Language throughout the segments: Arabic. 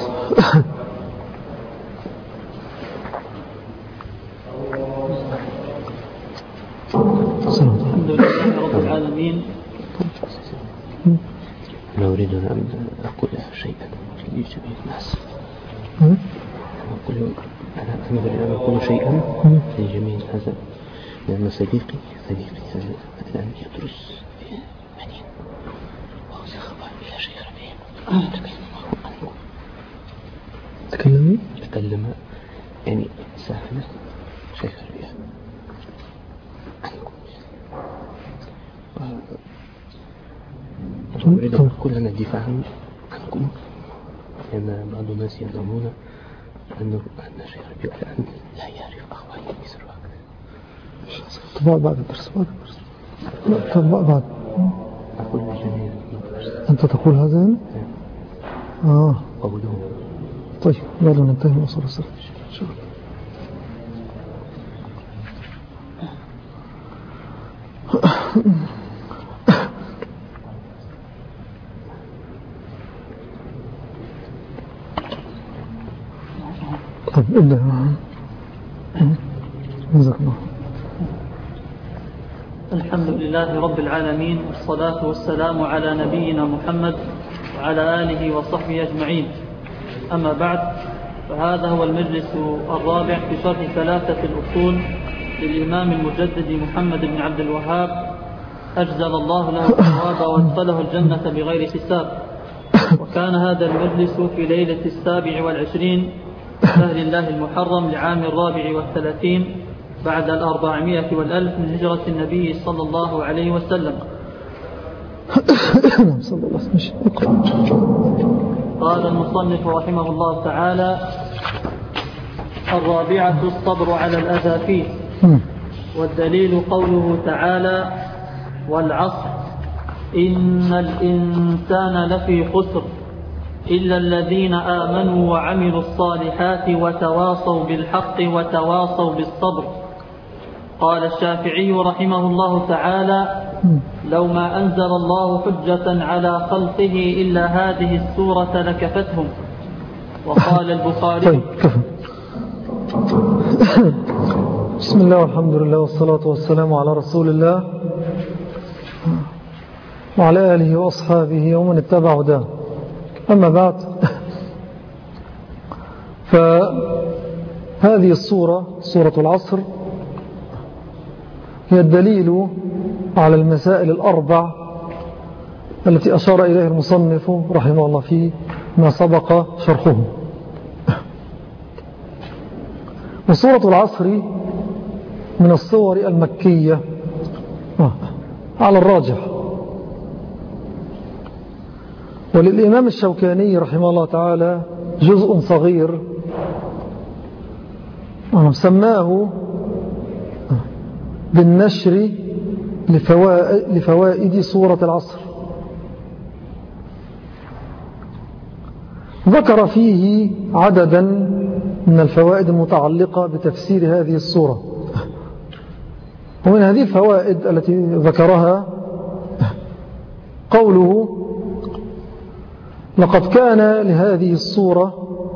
الحمد لله رب العالمين. أنا أريد أن أقول شيئا لجميع الناس. أنا أريد أن أقول شيئا لجميع الناس، لأن صديقي الآن يدرس في المدينة وهو سيخضع إلى شيخ ربيع تكلم يعني سافنا شيخ ربيع عنكم. أريد أن أقول لنا دفاعا عنكم، لأن بعض الناس يظنون أن شيخ ربيع الآن لا يعرف أخواني مصر طبعا بعد الدرس بعد أقول لجميع أنت تقول هذا يعني؟ قولهم. طيب يلا ننتهي من أصول السلام إن شاء الله. طب ابدأ. جزاك الله. الحمد لله رب العالمين، والصلاة والسلام على نبينا محمد وعلى آله وصحبه أجمعين. أما بعد، فهذا هو المجلس الرابع في شرح ثلاثة الأصول للإمام المجدد محمد بن عبد الوهاب، أجزل الله له الثواب وادخله الجنة بغير حساب. وكان هذا المجلس في ليلة 27 شهر الله المحرم لعام 34 بعد 400 من هجرة النبي صلى الله عليه وسلم. قال المصنف رحمه الله تعالى: الرابعة الصبر على الأذى فيه. والدليل قوله تعالى: والعصر إن الإنسان لفي خسر إلا الذين آمنوا وعملوا الصالحات وتواصوا بالحق وتواصوا بالصبر. قال الشافعي رحمه الله تعالى: لو ما أنزل الله حجة على خلقه إلا هذه السورة لكفتهم. وقال البخاري: بسم الله والحمد لله والصلاة والسلام على رسول الله وعلى آله وأصحابه ومن اتبع هداه. أما بعد، فهذه السورة، سورة العصر، هي الدليل على المسائل الأربع التي أشار إليها المصنف رحمه الله في ما سبق شرحه. وسورة العصر من الصور المكية على الراجح. وللإمام الشوكاني رحمه الله تعالى جزء صغير سماه بالنشر لفوائد سورة العصر. ذكر فيه عددا من الفوائد المتعلقة بتفسير هذه السورة. ومن هذه الفوائد التي ذكرها قوله: لقد كان لهذه السورة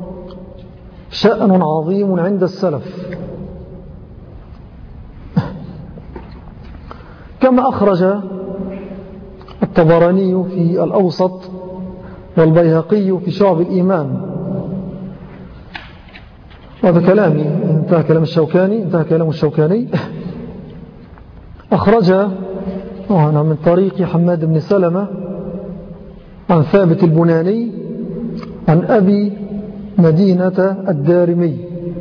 شأن عظيم عند السلف، كما أخرج الطبراني في الأوسط والبيهقي في شعب الإيمان. هذا كلامي، انتهى كلام الشوكاني. أخرج من طريق حماد بن سلمة عن ثابت البناني عن أبي مدينة الدارمي.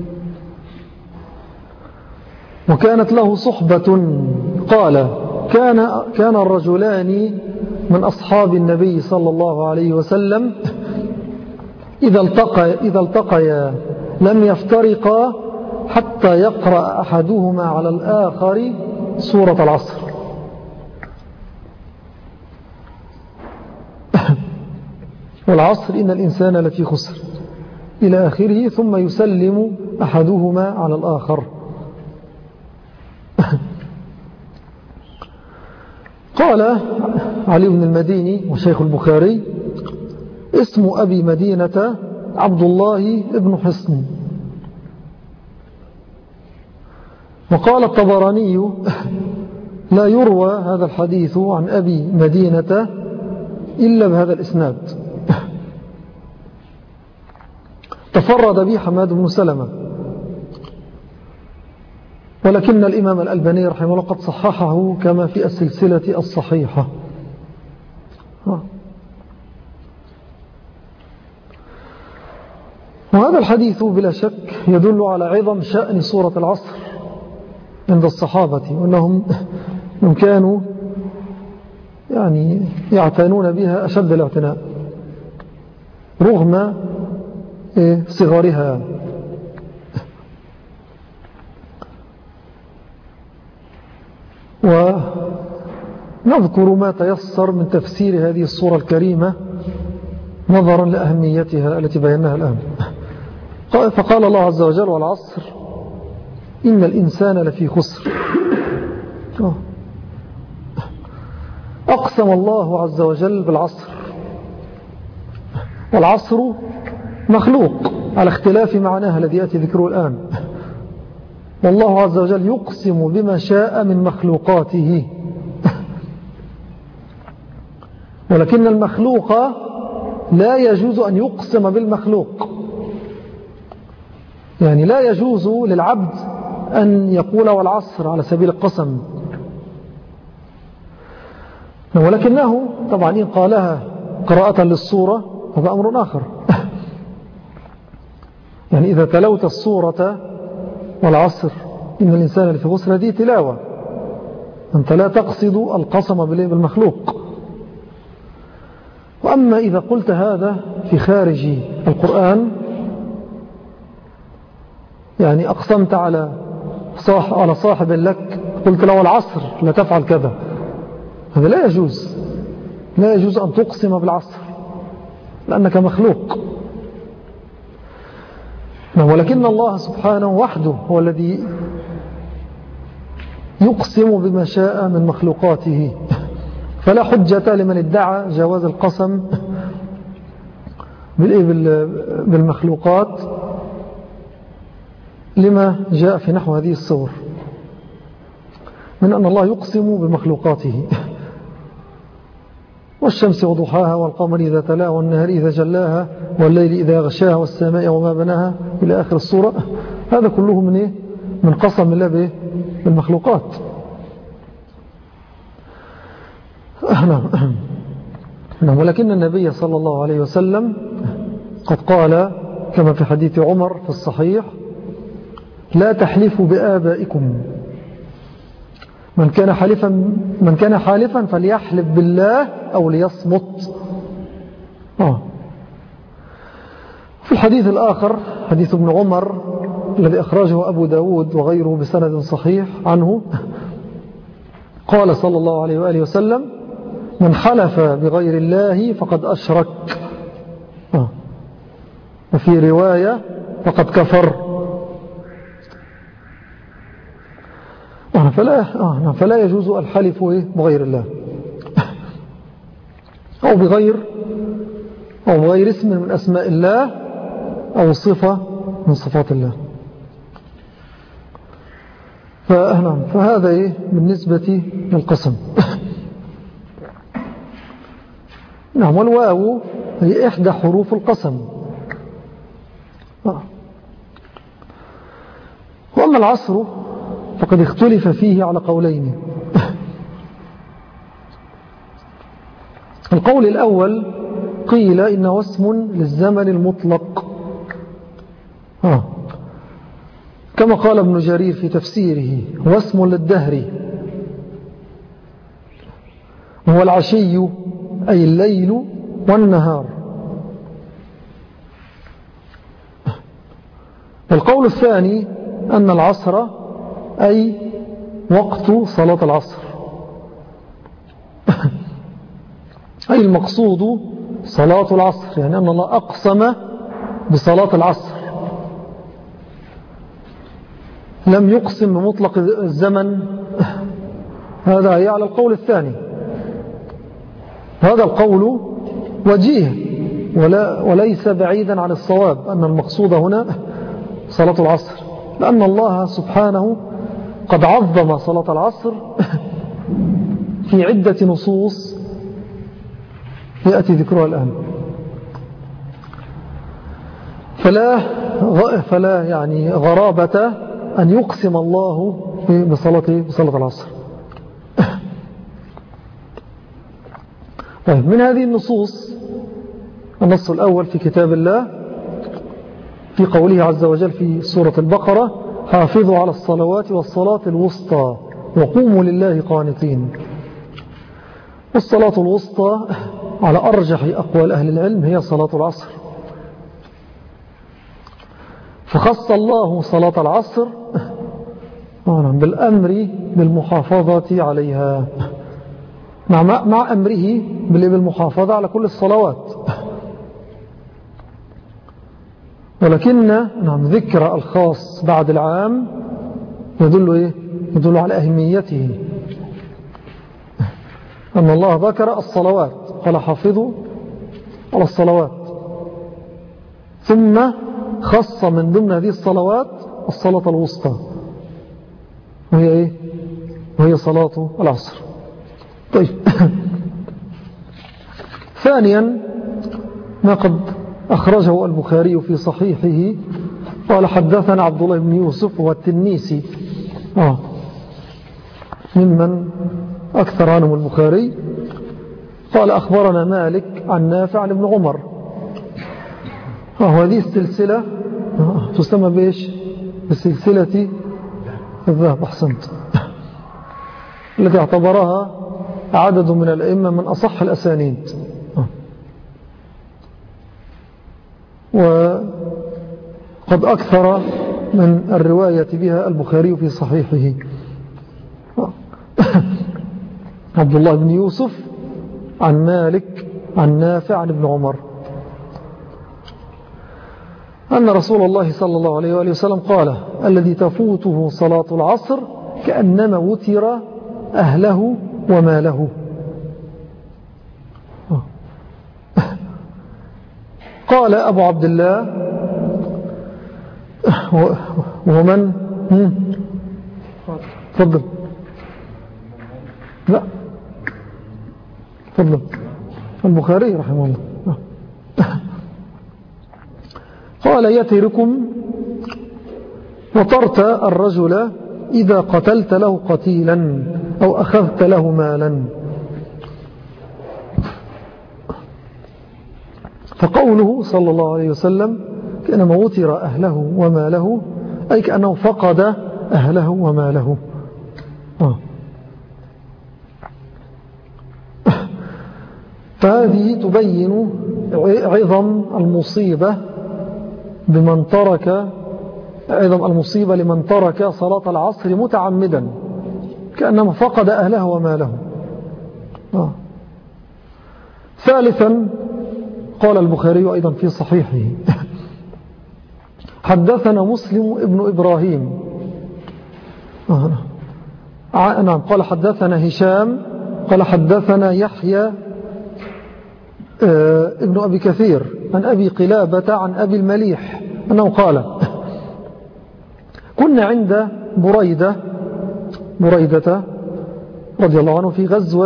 وكانت له صحبة، قال: كان الرجلان من أصحاب النبي صلى الله عليه وسلم إذا التقيا لم يفترقا حتى يقرأ أحدهما على الآخر سورة العصر. والعصر إن الإنسان لفي خسر إلى آخره، ثم يسلم أحدهما على الآخر. قال علي بن المديني وشيخ البخاري: اسم أبي مدينة عبد الله بن حصن. وقال الطبراني لا يروى هذا الحديث عن أبي مدينة إلا بهذا الإسناد. تفرد به حماد بن سلمة، ولكن الإمام الألباني رحمه الله قد صححه كما في السلسلة الصحيحة. وهذا الحديث بلا شك يدل على عظم شأن سورة العصر عند الصحابة، وأنهم كانوا يعني يعتنون بها أشد الاعتناء رغم صغرها. ونذكر ما تيسر من تفسير هذه السورة الكريمة نظرا لأهميتها التي بيناها الآن. فقال الله عز وجل والعصر إن الإنسان لفي خسر. أقسم الله عز وجل بالعصر، والعصر مخلوق على اختلاف معناها الذي يأتي ذكره الآن. والله عز وجل يقسم بما شاء من مخلوقاته، ولكن المخلوق لا يجوز أن يقسم بالمخلوق. يعني لا يجوز للعبد أن يقول والعصر على سبيل القسم، ولكنه طبعا إن قالها قراءة للصورة هذا أمر آخر. يعني إذا تلوت الصورة والعصر إن الإنسان لفي خسر هذه تلاوة، أنت لا تقصد القسم بالمخلوق. وأما إذا قلت هذا في خارج القرآن، يعني أقسمت على صاحب لك، قلت له العصر لا تفعل كذا، هذا لا يجوز. لا يجوز أن تقسم بالعصر لأنك مخلوق. ولكن الله سبحانه وحده هو الذي يقسم بما شاء من مخلوقاته، فلا حجة لمن ادعى جواز القسم بالمخلوقات لما جاء في نحو هذه الصور من أن الله يقسم بمخلوقاته. والشمس وضحاها والقمر إذا تلاها والنهار إذا جلاها والليل إذا غشاها والسماء وما بناها إلى آخر الصورة. هذا كله من قسم الله بالمخلوقات. نعم. ولكن النبي صلى الله عليه وسلم قد قال كما في حديث عمر في الصحيح لا تحلفوا بآبائكم، من كان حالفا فليحلف بالله أو ليصمت. في الحديث الآخر حديث ابن عمر الذي أخرجه أبو داود وغيره بسند صحيح عنه قال صلى الله عليه وآله وسلم من حلف بغير الله فقد أشرك، وفي رواية فقد كفر. فلا يجوز الحلف بغير الله أو بغير اسم من أسماء الله أو صفة من صفات الله. فهذا بالنسبة للقسم. نعم. والواو هي إحدى حروف القسم. وأما العصر فقد اختلف فيه على قولين. القول الأول قيل إنه اسم للزمن المطلق، كما قال ابن جرير في تفسيره هو اسم للدهر، هو العشي أي الليل والنهار. القول الثاني أن العصر أي وقت صلاة العصر، أي المقصود صلاة العصر، يعني أن الله أقسم بصلاة العصر، لم يقسم بمطلق الزمن. هذا هي على القول الثاني. هذا القول وجيه وليس بعيدا عن الصواب أن المقصود هنا صلاة العصر، لأن الله سبحانه قد عظم صلاة العصر في عدة نصوص يأتي ذكرها الآن. فلا يعني غرابة أن يقسم الله بصلاة العصر. طيب، من هذه النصوص النص الأول في كتاب الله في قوله عز وجل في سورة البقرة: حافظوا على الصلوات والصلاة الوسطى وقوموا لله قانتين. والصلاة الوسطى على أرجح أقوال أهل العلم هي صلاة العصر، فخص الله صلاة العصر بالأمر بالمحافظة عليها مع أمره بالمحافظة على كل الصلوات. ولكن ذكر الخاص بعد العام يدل على أهميته، أن الله ذكر الصلوات قال: حافظوا على الصلوات، ثم خص من ضمن هذه الصلوات الصلاة الوسطى، وهي صلاة العصر. طيب، ثانيا ما قد أخرجه البخاري في صحيحه قال: حدثنا عبد الله بن يوسف والتنيسي، ممن أكثر عنهم البخاري، قال: أخبرنا مالك عن نافع عن ابن عمر. هذه السلسلة تسمى بإيش؟ بسلسلة الذهب. أحسنت. التي اعتبرها عدد من الأئمة من أصح الأسانيد، وقد أكثر من الرواية بها البخاري في صحيحه. عبد الله بن يوسف عن مالك عن نافع عن ابن عمر أن رسول الله صلى الله عليه وآله وسلم قال: الذي تفوته صلاة العصر كأنما وتر أهله وماله. قال أبو عبد الله: ومن تفضل. لا، تفضل. البخاري رحمه الله قال: يتركم وطرت الرجل إذا قتلت له قتيلا أو أخذت له مالا. فقوله صلى الله عليه وسلم كأنما وتر أهله وماله، أي كأنه فقد أهله وماله. فهذه تبين عظم المصيبة لمن ترك صلاة العصر متعمدا، كأنما فقد أهله وماله. ثالثا قال البخاري أيضا في صحيحه: حدثنا مسلم ابن إبراهيم. نعم، قال: حدثنا هشام قال: حدثنا يحيى ابن أبي كثير عن أبي قلابة عن أبي المليح أنه قال: كنا عند بريدة رضي الله عنه في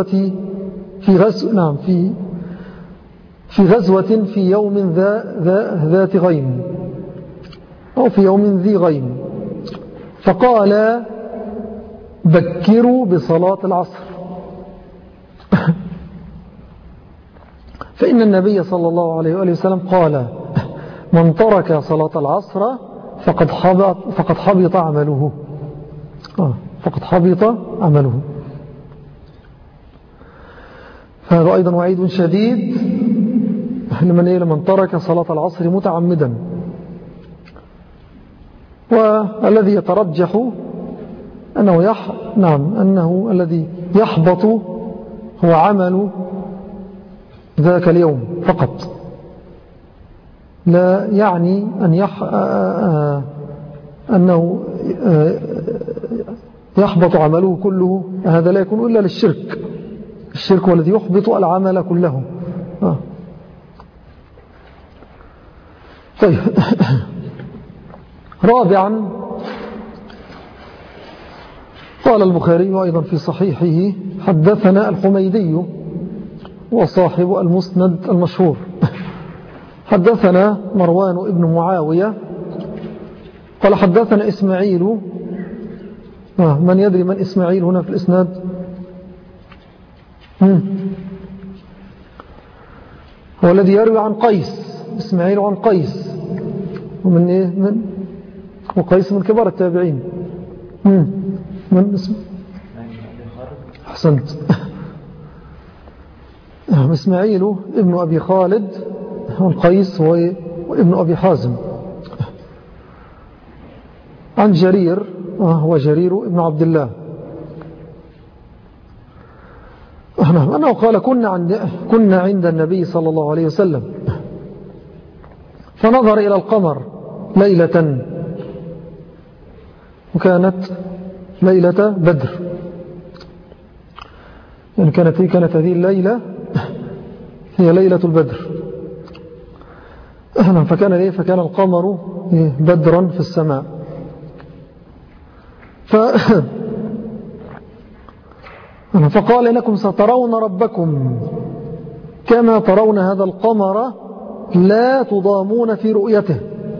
غزوة في يوم ذات غيم، أو في يوم ذي غيم، فقال: بكروا بصلاة العصر، فإن النبي صلى الله عليه وآله وسلم قال: من ترك صلاة العصر فقد حبط عمله. فهذا أيضا وعيد شديد لمن ترك صلاة العصر متعمدا. والذي يترجح أنه الذي يحبط هو عمل ذاك اليوم فقط، لا يعني أنه يحبط عمله كله. هذا لا يكون إلا للشرك. الشرك هو الذي يحبط العمل كله. طيب. رابعا، قال البخاري أيضا في صحيحه: حدثنا الحميدي وصاحب المسند المشهور. حدثنا مروان ابن معاوية قال حدثنا إسماعيل. من يدري من إسماعيل هنا في الإسناد؟ هو الذي يروي عن قيس. إسماعيل عن قيس، ومن إيه؟ وقيس من كبار التابعين. من اسمه؟ أحسنت. إسماعيل ابن أبي خالد، والقيس وابن أبي حازم. عن جرير، هو جرير ابن عبد الله، أنه قال: كنا عند النبي صلى الله عليه وسلم فنظر إلى القمر ليلة، وكانت ليلة بدر، يعني كانت هذه الليلة هي ليلة البدر. فكان القمر بدرا في السماء. فقال: إنكم سترون ربكم كما ترون هذا القمر لا تضامون في رؤيته،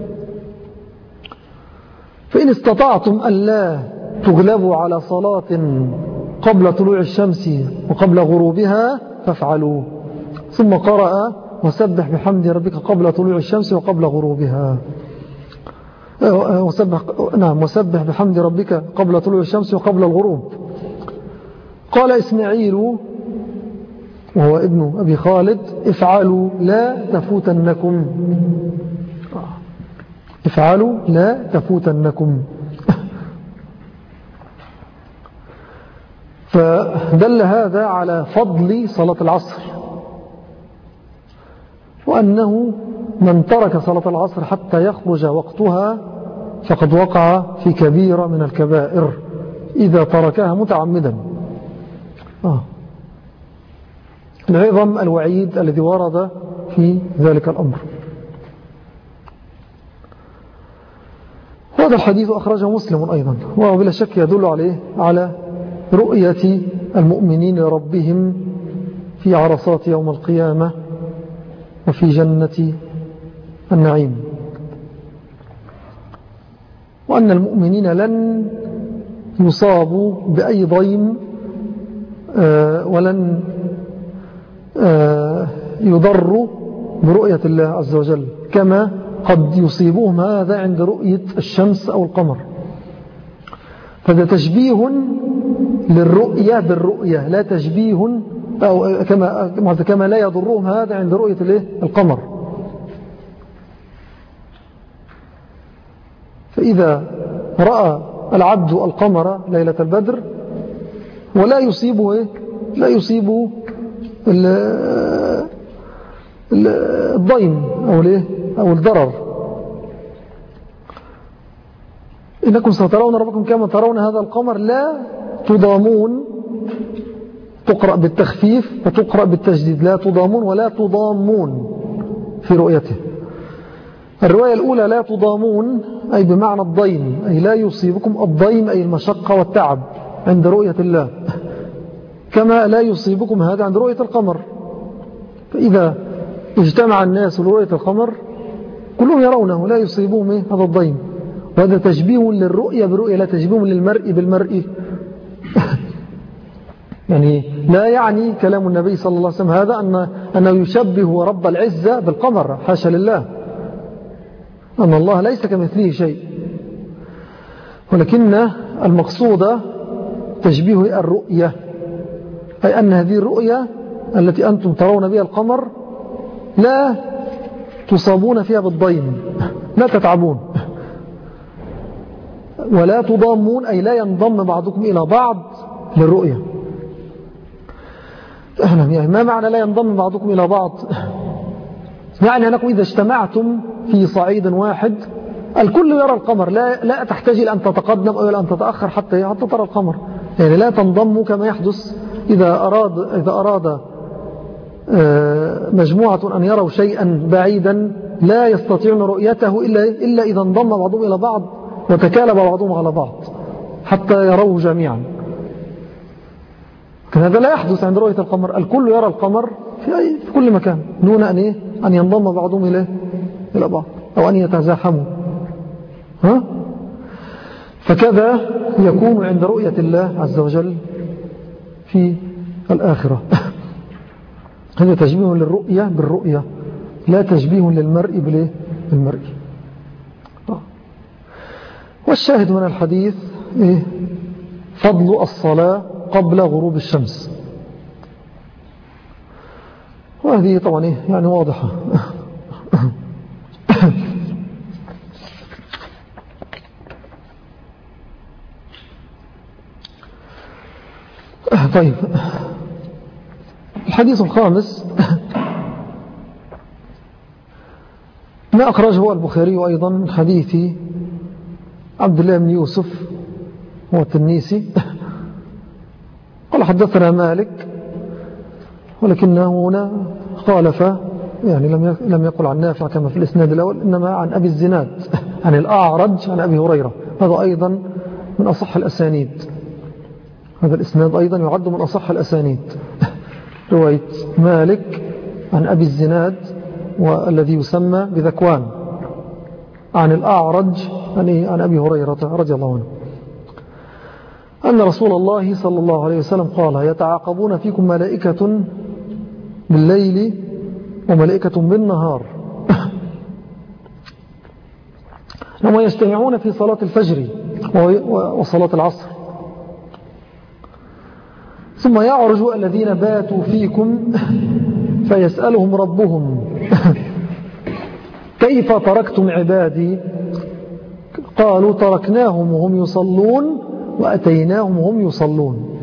فإن استطعتم أن لا تغلبوا على صلاة قبل طلوع الشمس وقبل غروبها فافعلوا. ثم قرأ: وسبح بحمد ربك قبل طلوع الشمس وقبل غروبها. وسبح بحمد ربك قبل طلوع الشمس وقبل الغروب. قال إسماعيل وهو ابن أبي خالد: افعلوا لا تفوتنكم، افعلوا لا تفوتنكم. فدل هذا على فضل صلاة العصر، وأنه من ترك صلاة العصر حتى يخرج وقتها فقد وقع في كبيرة من الكبائر إذا تركها متعمدا. العظم الوعيد الذي ورد في ذلك الأمر. هذا الحديث أخرجه مسلم أيضا، وهو بلا شك يدل على رؤية المؤمنين لربهم في عرصات يوم القيامة وفي جنة النعيم، وأن المؤمنين لن يصابوا بأي ضيم ولن يضروا برؤية الله عز وجل، كما قد يصيبهم هذا عند رؤية الشمس أو القمر. فهذا تشبيه للرؤية بالرؤية، لا تشبيه أو كما لا يضرهم هذا عند رؤية القمر. فإذا رأى العبد القمر ليلة البدر ولا يصيبه لا يصيبه الضيم أو الضرر. إنكم سترون ربكم كما ترون هذا القمر لا تضامون، تقرأ بالتخفيف وتقرأ بالتجديد، لا تضامون ولا تضامون في رؤيته. الرواية الأولى لا تضامون أي بمعنى الضيم، أي لا يصيبكم الضيم أي المشقة والتعب عند رؤية الله، كما لا يصيبكم هذا عند رؤية القمر. فإذا اجتمع الناس لرؤية القمر كلهم يرونه لا يصيبهم هذا الضيم. وهذا تشبيه للرؤية بالرؤية، لا تشبيه للمرء بالمرء. يعني لا يعني كلام النبي صلى الله عليه وسلم هذا أنه يشبه رب العزة بالقمر، حاشا لله، أن الله ليس كمثله شيء، ولكن المقصود تشبيه الرؤية، أي أن هذه الرؤية التي أنتم ترون بها القمر لا تصابون فيها بالضيم، لا تتعبون، ولا تضامون أي لا ينضم بعضكم إلى بعض للرؤية. يعني ما معنى لا ينضم بعضكم إلى بعض؟ يعني أنكم إذا اجتمعتم في صعيد واحد الكل يرى القمر، لا تحتاج إلى أن تتقدم أو إلى أن تتأخر حتى ترى القمر. يعني لا تنضموا كما يحدث إذا أراد مجموعة أن يروا شيئا بعيدا لا يستطيعون رؤيته إلا إذا انضم بعضهم إلى بعض وتكالب بعضهم على بعض حتى يروه جميعا. هذا لا يحدث عند رؤية القمر، الكل يرى القمر في كل مكان دون أن ينضم بعضهم إلى بعض أو أن يتزاحموا. فكذا يكون عند رؤية الله عز وجل في الآخرة. هذا تشبيه للرؤية بالرؤية، لا تشبيه للمرء بالمرء. والشاهد من الحديث فضل الصلاة قبل غروب الشمس، وهذه طبعا يعني واضحة. طيب، الحديث الخامس ما أخرجه البخاري أيضا من حديث عبد الله بن يوسف هو التنيسي قال حدثنا مالك، ولكنه هنا خالف، يعني لم يقل عن نافع كما في الإسناد الأول، إنما عن أبي الزناد عن الأعرج عن أبي هريرة. هذا أيضا من أصح الأسانيد، هذا الإسناد أيضا يعد من أصح الأسانيد. رواية مالك عن أبي الزناد والذي يسمى بذكوان عن الأعرج عن أبي هريرة رضي الله عنه أن رسول الله صلى الله عليه وسلم قال: يتعاقبون فيكم ملائكة بالليل وملائكة بالنهار، وما يجتمعون في صلاة الفجر وصلاة العصر، ثم يعرج الذين باتوا فيكم فيسألهم ربهم: كيف تركتم عبادي؟ قالوا: تركناهم وهم يصلون وأتيناهم وهم يصلون.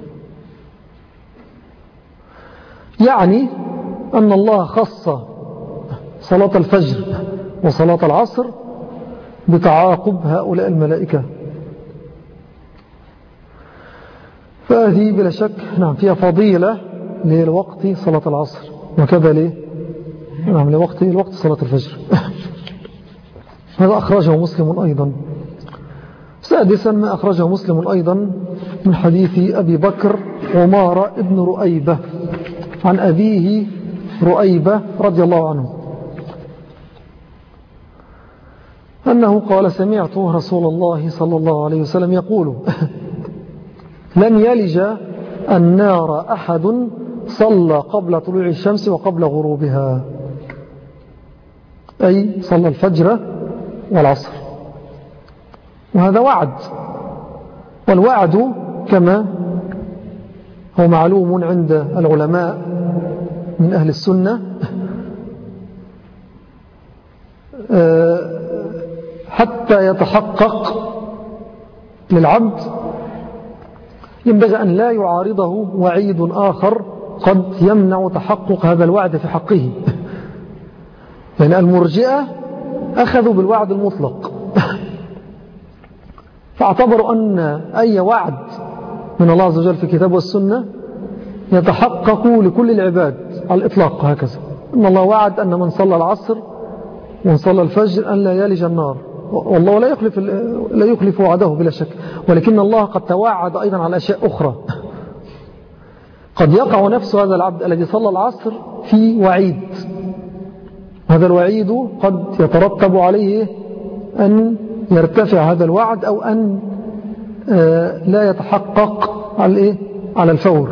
يعني أن الله خص صلاة الفجر وصلاة العصر بتعاقب هؤلاء الملائكة، فهذه بلا شك نعم فيها فضيلة لوقت صلاة العصر، وكذا نعم لوقت صلاة الفجر. هذا أخرجه مسلم أيضا. سادسا ما أخرجه مسلم أيضا من حديث أبي بكر عمارة ابن رؤيبة عن أبيه رؤيبة رضي الله عنه أنه قال: سمعت رسول الله صلى الله عليه وسلم يقول: لن يلج النار أحد صلى قبل طلوع الشمس وقبل غروبها، أي صلى الفجر والعصر. وهذا وعد، والوعد كما هو معلوم عند العلماء من أهل السنة حتى يتحقق للعبد ينبغي أن لا يعارضه وعيد آخر قد يمنع تحقق هذا الوعد في حقه. يعني المرجئة أخذوا بالوعد المطلق، فاعتبروا أن أي وعد من الله عز وجل في الكتاب والسنة يتحقق لكل العباد على الإطلاق هكذا. إن الله وعد أن من صلى العصر ومن صلى الفجر أن لا يلج النار، والله لا يخلف وعده بلا شك، ولكن الله قد توعد أيضا على أشياء أخرى. قد يقع نفس هذا العبد الذي صلى العصر في وعيد، هذا الوعيد قد يترتب عليه أن يرتفع هذا الوعد أو أن لا يتحقق على الفور.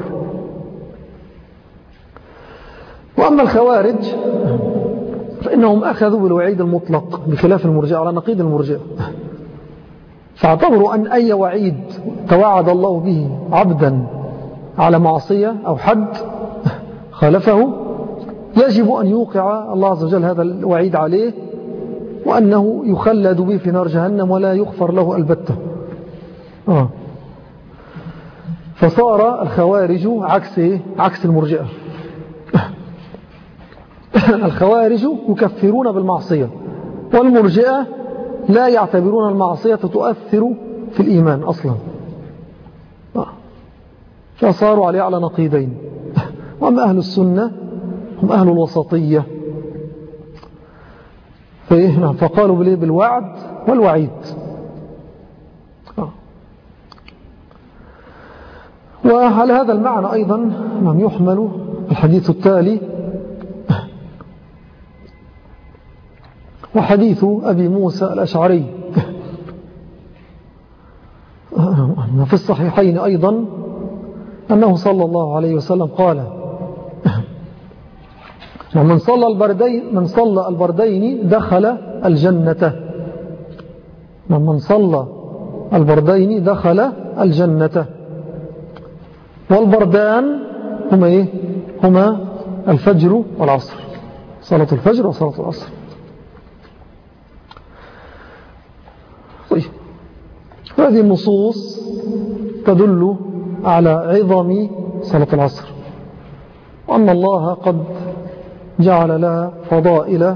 وأما الخوارج فإنهم أخذوا بالوعيد المطلق بخلاف المرجئة، على نقيض المرجئة، فاعتبروا أن أي وعيد توعد الله به عبدا على معصية أو حد خالفه يجب أن يوقع الله عز وجل هذا الوعيد عليه، وأنه يخلد به في نار جهنم ولا يغفر له البتة. فصار الخوارج عكس المرجئة. الخوارج يكفرون بالمعصية، والمرجئة لا يعتبرون المعصية تؤثر في الإيمان أصلا، فصاروا عليه على نقيضين. وأما أهل السنة هم أهل الوسطية. فقالوا بالوعد والوعيد. وعلى هذا المعنى أيضا يحمل الحديث التالي وحديث أبي موسى الأشعري في الصحيحين أيضا أنه صلى الله عليه وسلم قال: من صلى البردين دخل الجنة. من صلى البردين دخل الجنة. والبردان هما إيه؟ هما الفجر والعصر، صلاة الفجر وصلاة العصر. طيب، هذه النصوص تدل على عظم صلاة العصر، وأن الله قد جعل لها فضائل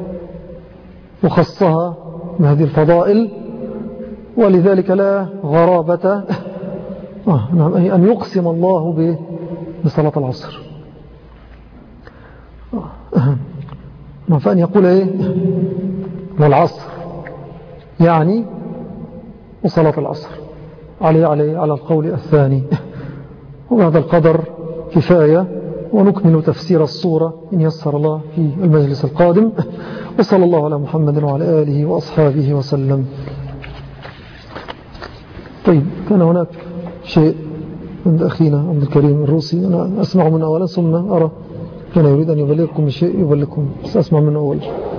وخصها بهذه الفضائل، ولذلك لا غرابة أن يقسم الله بصلاة العصر. فأن يقول إيه؟ والعصر يعني وصلاة العصر على القول الثاني. وبهذا القدر كفاية، ونكمل تفسير الصورة إن يسر الله في المجلس القادم. وصلى الله على محمد وعلى آله وأصحابه وسلم. طيب، كان هناك شيء عند أخينا عبد الكريم الروسي، أنا أسمع منه أولا ثم أرى كان يريد أن يبلغكم بشيء يبلغكم، سأسمع منه أولا.